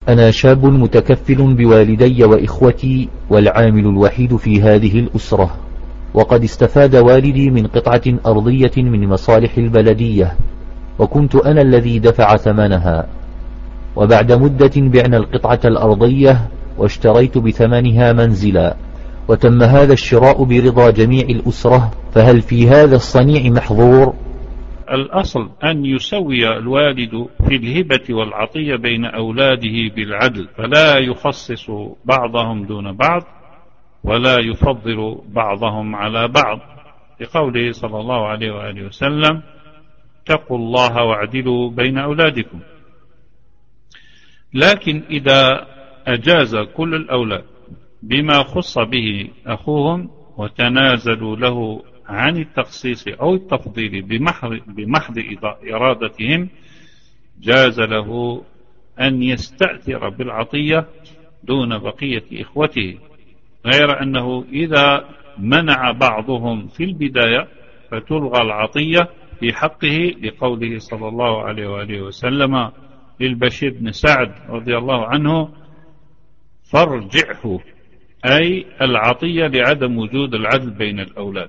أنا شاب متكفل بوالدي وإخوتي والعامل الوحيد في هذه الأسرة، وقد استفاد والدي من قطعة أرضية من مصالح البلدية، وكنت أنا الذي دفع ثمنها. وبعد مدة بعنا القطعة الأرضية واشتريت بثمنها منزلا، وتم هذا الشراء برضا جميع الأسرة، فهل في هذا الصنيع محظور؟ الأصل أن يسوي الوالد في الهبة والعطية بين أولاده بالعدل، فلا يخصص بعضهم دون بعض ولا يفضل بعضهم على بعض، لقوله صلى الله عليه وآله وسلم: اتقوا الله واعدلوا بين أولادكم. لكن إذا أجاز كل الأولاد بما خص به أخوهم وتنازلوا له عن التخصيص أو التفضيل بمحض إرادتهم، جاز له أن يستأثر بالعطية دون بقية إخوته، غير أنه إذا منع بعضهم في البداية فتلغى العطية في حقه، لقوله صلى الله عليه وآله وسلم للبشير بن سعد رضي الله عنه: فارجعه، أي العطية لعدم وجود العدل بين الأولاد.